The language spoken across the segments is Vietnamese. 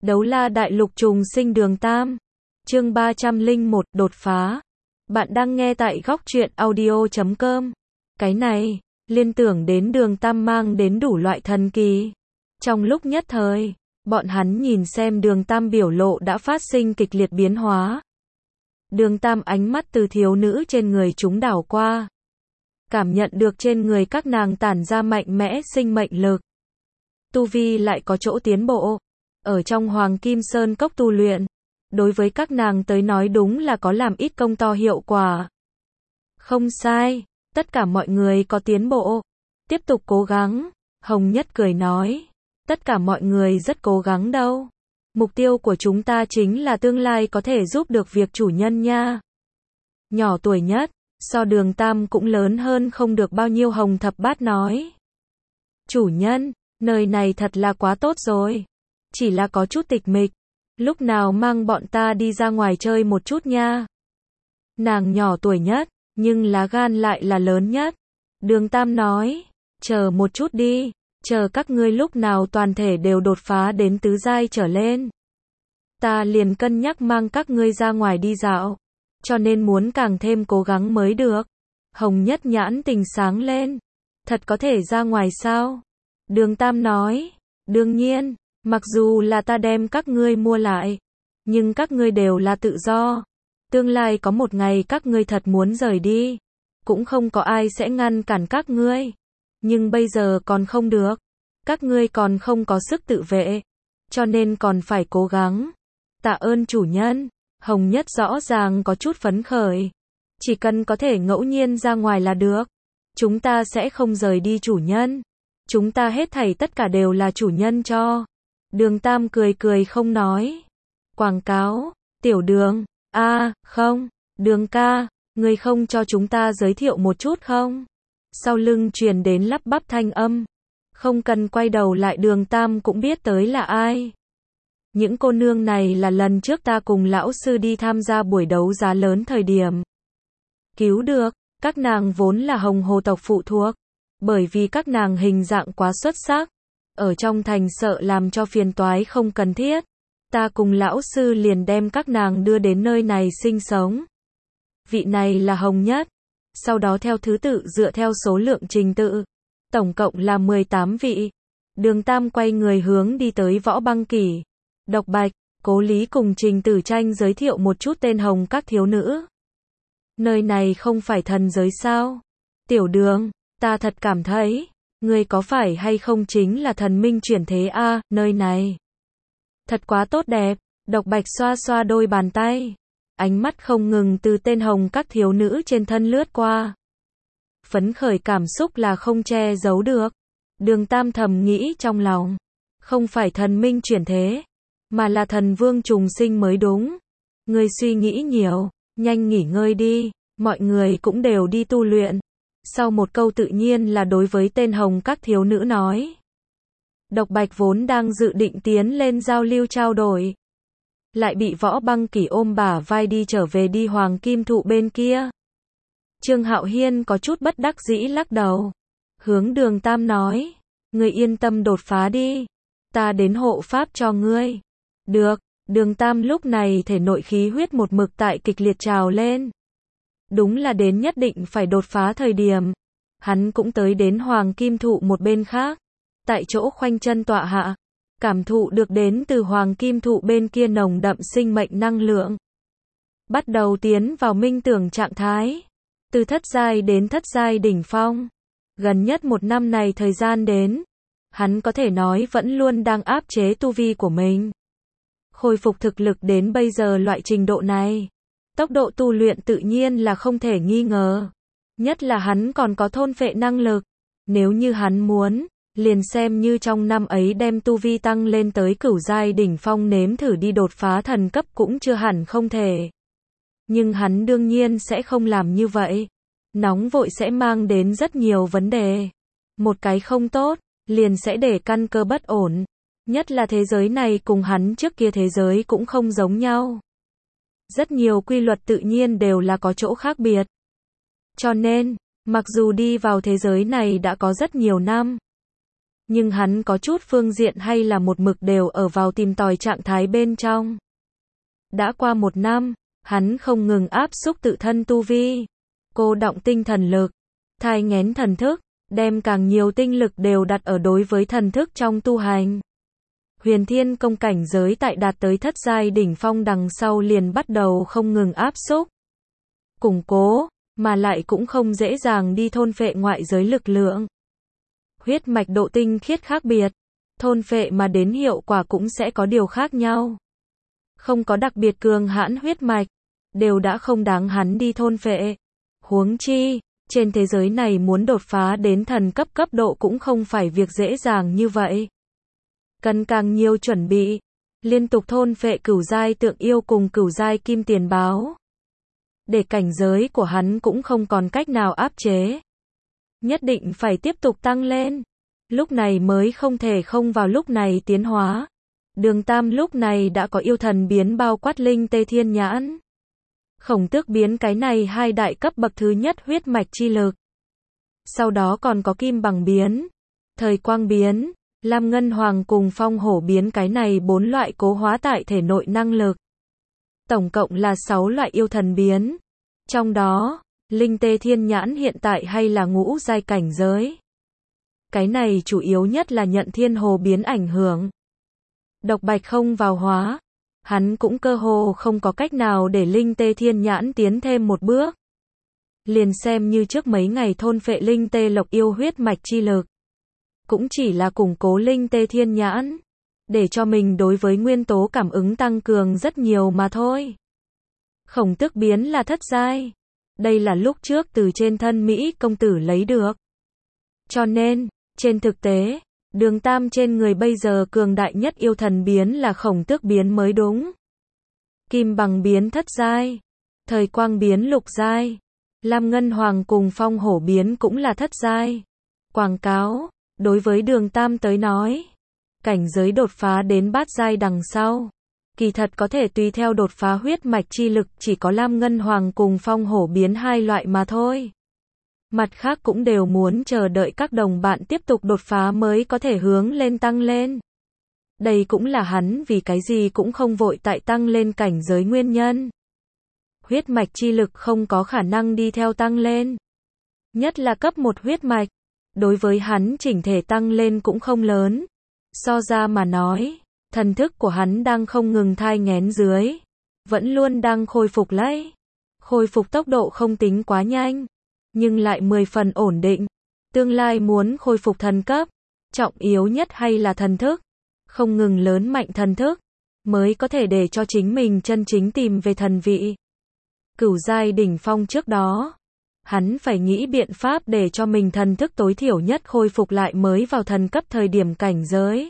Đấu la đại lục trùng sinh đường Tam. Chương 301, đột phá. Bạn đang nghe tại góc truyện audio.com. Cái này, liên tưởng đến đường Tam mang đến đủ loại thần kỳ. Trong lúc nhất thời, bọn hắn nhìn xem đường Tam biểu lộ đã phát sinh kịch liệt biến hóa. Đường Tam ánh mắt từ thiếu nữ trên người chúng đảo qua. Cảm nhận được trên người các nàng tản ra mạnh mẽ sinh mệnh lực. Tu vi lại có chỗ tiến bộ. Ở trong Hoàng Kim Sơn Cốc tu luyện, đối với các nàng tới nói đúng là có làm ít công to hiệu quả. Không sai, tất cả mọi người có tiến bộ. Tiếp tục cố gắng, Hồng Nhất cười nói. Tất cả mọi người rất cố gắng đâu. Mục tiêu của chúng ta chính là tương lai có thể giúp được việc chủ nhân nha. Nhỏ tuổi nhất, so đường Tam cũng lớn hơn không được bao nhiêu Hồng Thập Bát nói. Chủ nhân, nơi này thật là quá tốt rồi. Chỉ là có chút tịch mịch. Lúc nào mang bọn ta đi ra ngoài chơi một chút nha. Nàng nhỏ tuổi nhất, nhưng lá gan lại là lớn nhất. Đường Tam nói, chờ một chút đi, chờ các ngươi lúc nào toàn thể đều đột phá đến tứ giai trở lên. Ta liền cân nhắc mang các ngươi ra ngoài đi dạo, cho nên muốn càng thêm cố gắng mới được. Hồng Nhất nhãn tình sáng lên. Thật có thể ra ngoài sao? Đường Tam nói, đương nhiên. Mặc dù là ta đem các ngươi mua lại, nhưng các ngươi đều là tự do. Tương lai có một ngày các ngươi thật muốn rời đi, cũng không có ai sẽ ngăn cản các ngươi. Nhưng bây giờ còn không được. Các ngươi còn không có sức tự vệ, cho nên còn phải cố gắng. Tạ ơn chủ nhân. Hồng Nhất rõ ràng có chút phấn khởi. Chỉ cần có thể ngẫu nhiên ra ngoài là được. Chúng ta sẽ không rời đi chủ nhân. Chúng ta hết thảy tất cả đều là chủ nhân cho. Đường Tam cười cười không nói. Quảng cáo, tiểu đường, không, đường ca, người không cho chúng ta giới thiệu một chút không? Sau lưng truyền đến lắp bắp thanh âm. Không cần quay đầu lại đường Tam cũng biết tới là ai. Những cô nương này là lần trước ta cùng lão sư đi tham gia buổi đấu giá lớn thời điểm cứu được, các nàng vốn là Hồng Hồ tộc phụ thuộc. Bởi vì các nàng hình dạng quá xuất sắc. Ở trong thành sợ làm cho phiền toái không cần thiết. Ta cùng lão sư liền đem các nàng đưa đến nơi này sinh sống. Vị này là Hồng Nhất. Sau đó theo thứ tự dựa theo số lượng trình tự. Tổng cộng là 18 vị. Đường Tam quay người hướng đi tới Võ Băng Kỷ. Độc Bạch, Cố Lý cùng Trình Tử Tranh giới thiệu một chút tên Hồng các thiếu nữ. Nơi này không phải thần giới sao? Tiểu Đường, ta thật cảm thấy ngươi có phải hay không chính là thần minh chuyển thế a, nơi này thật quá tốt đẹp. Độc Bạch xoa xoa đôi bàn tay, ánh mắt không ngừng từ tên Hồng các thiếu nữ trên thân lướt qua. Phấn khởi cảm xúc là không che giấu được. Đường Tam thầm nghĩ trong lòng, không phải thần minh chuyển thế, mà là thần vương trùng sinh mới đúng. Ngươi suy nghĩ nhiều, nhanh nghỉ ngơi đi, mọi người cũng đều đi tu luyện. Sau một câu tự nhiên là đối với tên Hồng các thiếu nữ nói. Độc Bạch vốn đang dự định tiến lên giao lưu trao đổi, lại bị Võ Băng Kỷ ôm bả vai đi trở về đi Hoàng Kim Thụ bên kia. Trương Hạo Hiên có chút bất đắc dĩ lắc đầu. Hướng đường Tam nói, ngươi yên tâm đột phá đi. Ta đến hộ pháp cho ngươi. Được, đường Tam lúc này thể nội khí huyết một mực tại kịch liệt trào lên. Đúng là đến nhất định phải đột phá thời điểm. Hắn cũng tới đến Hoàng Kim Thụ một bên khác. Tại chỗ khoanh chân tọa hạ. Cảm thụ được đến từ Hoàng Kim Thụ bên kia nồng đậm sinh mệnh năng lượng. Bắt đầu tiến vào minh tưởng trạng thái. Từ thất giai đến thất giai đỉnh phong. Gần nhất một năm này thời gian đến. Hắn có thể nói vẫn luôn đang áp chế tu vi của mình. Khôi phục thực lực đến bây giờ loại trình độ này. Tốc độ tu luyện tự nhiên là không thể nghi ngờ. Nhất là hắn còn có thôn phệ năng lực. Nếu như hắn muốn, liền xem như trong năm ấy đem tu vi tăng lên tới cửu giai đỉnh phong nếm thử đi đột phá thần cấp cũng chưa hẳn không thể. Nhưng hắn đương nhiên sẽ không làm như vậy. Nóng vội sẽ mang đến rất nhiều vấn đề. Một cái không tốt, liền sẽ để căn cơ bất ổn. Nhất là thế giới này cùng hắn trước kia thế giới cũng không giống nhau. Rất nhiều quy luật tự nhiên đều là có chỗ khác biệt. Cho nên, mặc dù đi vào thế giới này đã có rất nhiều năm, Nhưng hắn có chút phương diện hay là một mực đều ở vào tìm tòi trạng thái bên trong. Đã qua 1 năm, hắn không ngừng áp xúc tự thân tu vi, cô động tinh thần lực, thai nghén thần thức, đem càng nhiều tinh lực đều đặt ở đối với thần thức trong tu hành. Huyền Thiên Công cảnh giới tại đạt tới thất giai đỉnh phong đằng sau liền bắt đầu không ngừng áp xúc, củng cố, mà lại cũng không dễ dàng đi thôn phệ ngoại giới lực lượng. Huyết mạch độ tinh khiết khác biệt, thôn phệ mà đến hiệu quả cũng sẽ có điều khác nhau. Không có đặc biệt cường hãn huyết mạch, đều đã không đáng hắn đi thôn phệ. Huống chi, trên thế giới này muốn đột phá đến thần cấp cấp độ cũng không phải việc dễ dàng như vậy. Cần càng nhiều chuẩn bị, liên tục thôn phệ cửu giai tượng yêu cùng cửu giai kim tiền báo. Để cảnh giới của hắn cũng không còn cách nào áp chế. Nhất định phải tiếp tục tăng lên. Lúc này mới không thể không vào lúc này tiến hóa. Đường Tam lúc này đã có yêu thần biến bao quát linh tê thiên nhãn. Khổng tước biến cái này 2 đại cấp bậc thứ nhất huyết mạch chi lực. Sau đó còn có kim bằng biến, thời quang biến, lam ngân hoàng cùng phong hổ biến cái này 4 loại cố hóa tại thể nội năng lực. Tổng cộng là 6 loại yêu thần biến. Trong đó, linh tê thiên nhãn hiện tại hay là ngũ giai cảnh giới. Cái này chủ yếu nhất là nhận thiên hồ biến ảnh hưởng. Độc bạch không vào hóa, hắn cũng cơ hồ không có cách nào để linh tê thiên nhãn tiến thêm một bước. Liền xem như trước mấy ngày thôn phệ linh tê lộc yêu huyết mạch chi lực, cũng chỉ là củng cố linh tê thiên nhãn, để cho mình đối với nguyên tố cảm ứng tăng cường rất nhiều mà thôi. Khổng tước biến là thất giai. Đây là lúc trước từ trên thân Mỹ công tử lấy được. Cho nên, trên thực tế, Đường Tam trên người bây giờ cường đại nhất yêu thần biến là khổng tước biến mới đúng. Kim bằng biến thất giai, thời quang biến lục giai, lam ngân hoàng cùng phong hổ biến cũng là thất giai. Quảng cáo, đối với Đường Tam tới nói, cảnh giới đột phá đến bát giai đằng sau, kỳ thật có thể tùy theo đột phá huyết mạch chi lực chỉ có lam ngân hoàng cùng phong hổ biến 2 loại mà thôi. Mặt khác cũng đều muốn chờ đợi các đồng bạn tiếp tục đột phá mới có thể hướng lên tăng lên. Đây cũng là hắn vì cái gì cũng không vội tại tăng lên cảnh giới nguyên nhân. Huyết mạch chi lực không có khả năng đi theo tăng lên. Nhất là cấp 1 huyết mạch, đối với hắn chỉnh thể tăng lên cũng không lớn. So ra mà nói, thần thức của hắn đang không ngừng thai nghén dưới, vẫn luôn đang khôi phục lấy. Khôi phục tốc độ không tính quá nhanh, nhưng lại 10 phần ổn định. Tương lai muốn khôi phục thần cấp, trọng yếu nhất hay là thần thức, không ngừng lớn mạnh thần thức, mới có thể để cho chính mình chân chính tìm về thần vị. Cửu giai đỉnh phong trước đó, hắn phải nghĩ biện pháp để cho mình thần thức tối thiểu nhất khôi phục lại mới vào thần cấp thời điểm cảnh giới.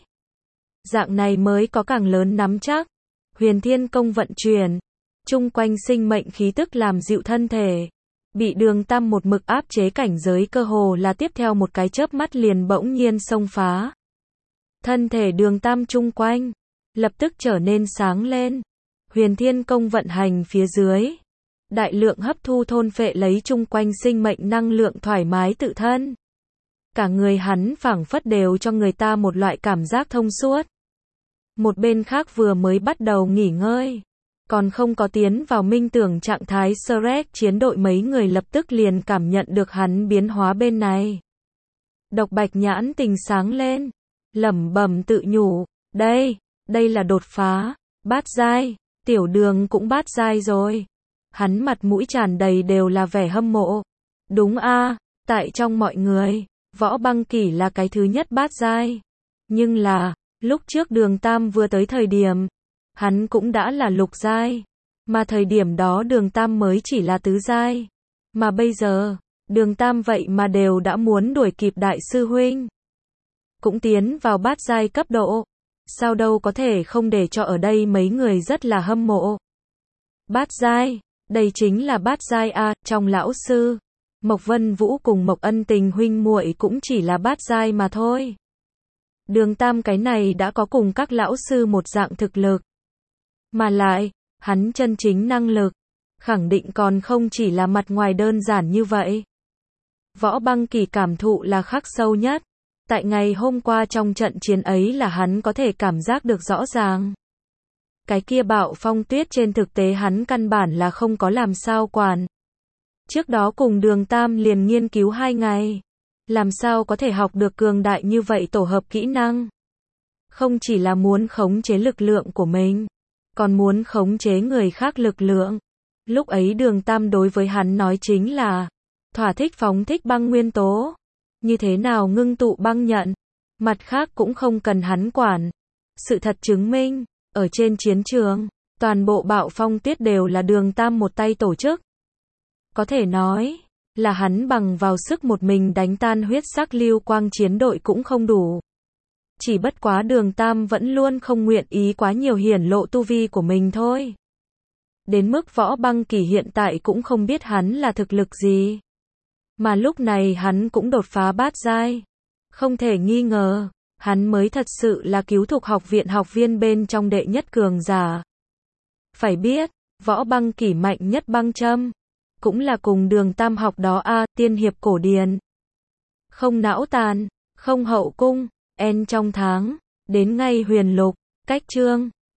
Dạng này mới có càng lớn nắm chắc. Huyền Thiên Công vận chuyển, chung quanh sinh mệnh khí tức làm dịu thân thể. Bị Đường Tam một mực áp chế cảnh giới cơ hồ là tiếp theo một cái chớp mắt liền bỗng nhiên xông phá. Thân thể Đường Tam chung quanh, lập tức trở nên sáng lên. Huyền Thiên Công vận hành phía dưới. Đại lượng hấp thu thôn phệ lấy chung quanh sinh mệnh năng lượng thoải mái tự thân. Cả người hắn phảng phất đều cho người ta một loại cảm giác thông suốt. Một bên khác vừa mới bắt đầu nghỉ ngơi, còn không có tiến vào minh tưởng trạng thái Shrek chiến đội mấy người lập tức liền cảm nhận được hắn biến hóa bên này. Độc bạch nhãn tình sáng lên, lẩm bẩm tự nhủ, đây là đột phá, bát giai, tiểu đường cũng bát giai rồi. Hắn mặt mũi tràn đầy đều là vẻ hâm mộ. Đúng a, tại trong mọi người, Võ Băng Kỷ là cái thứ nhất bát giai. Nhưng là, lúc trước Đường Tam vừa tới thời điểm, hắn cũng đã là lục giai. Mà thời điểm đó Đường Tam mới chỉ là tứ giai. Mà bây giờ, Đường Tam vậy mà đều đã muốn đuổi kịp đại sư huynh. Cũng tiến vào bát giai cấp độ. Sao đâu có thể không để cho ở đây mấy người rất là hâm mộ. Bát giai, đây chính là bát giai a, trong lão sư. Mộc Vân Vũ cùng Mộc Ân Tình huynh muội cũng chỉ là bát giai mà thôi. Đường Tam cái này đã có cùng các lão sư một dạng thực lực. Mà lại, hắn chân chính năng lực, khẳng định còn không chỉ là mặt ngoài đơn giản như vậy. Võ Băng Kỷ cảm thụ là khắc sâu nhất. Tại ngày hôm qua trong trận chiến ấy là hắn có thể cảm giác được rõ ràng. Cái kia Bạo Phong Tuyết trên thực tế hắn căn bản là không có làm sao quản. Trước đó cùng Đường Tam liền nghiên cứu 2 ngày. Làm sao có thể học được cường đại như vậy tổ hợp kỹ năng. Không chỉ là muốn khống chế lực lượng của mình, còn muốn khống chế người khác lực lượng. Lúc ấy Đường Tam đối với hắn nói chính là, thỏa thích phóng thích băng nguyên tố. Như thế nào ngưng tụ băng nhận. Mặt khác cũng không cần hắn quản. Sự thật chứng minh, ở trên chiến trường, toàn bộ Bạo Phong Tuyết đều là Đường Tam một tay tổ chức. Có thể nói, là hắn bằng vào sức một mình đánh tan huyết sắc lưu quang chiến đội cũng không đủ. Chỉ bất quá Đường Tam vẫn luôn không nguyện ý quá nhiều hiển lộ tu vi của mình thôi. Đến mức Võ Băng Kỳ hiện tại cũng không biết hắn là thực lực gì. Mà lúc này hắn cũng đột phá bát giai. Không thể nghi ngờ, hắn mới thật sự là Cứu Thục học viện học viên bên trong đệ nhất cường giả. Phải biết, Võ Băng Kỳ mạnh nhất băng châm, cũng là cùng Đường Tam học đó tiên hiệp cổ điển. Không não tàn, không hậu cung, trong tháng, đến ngay huyền lục, cách chương.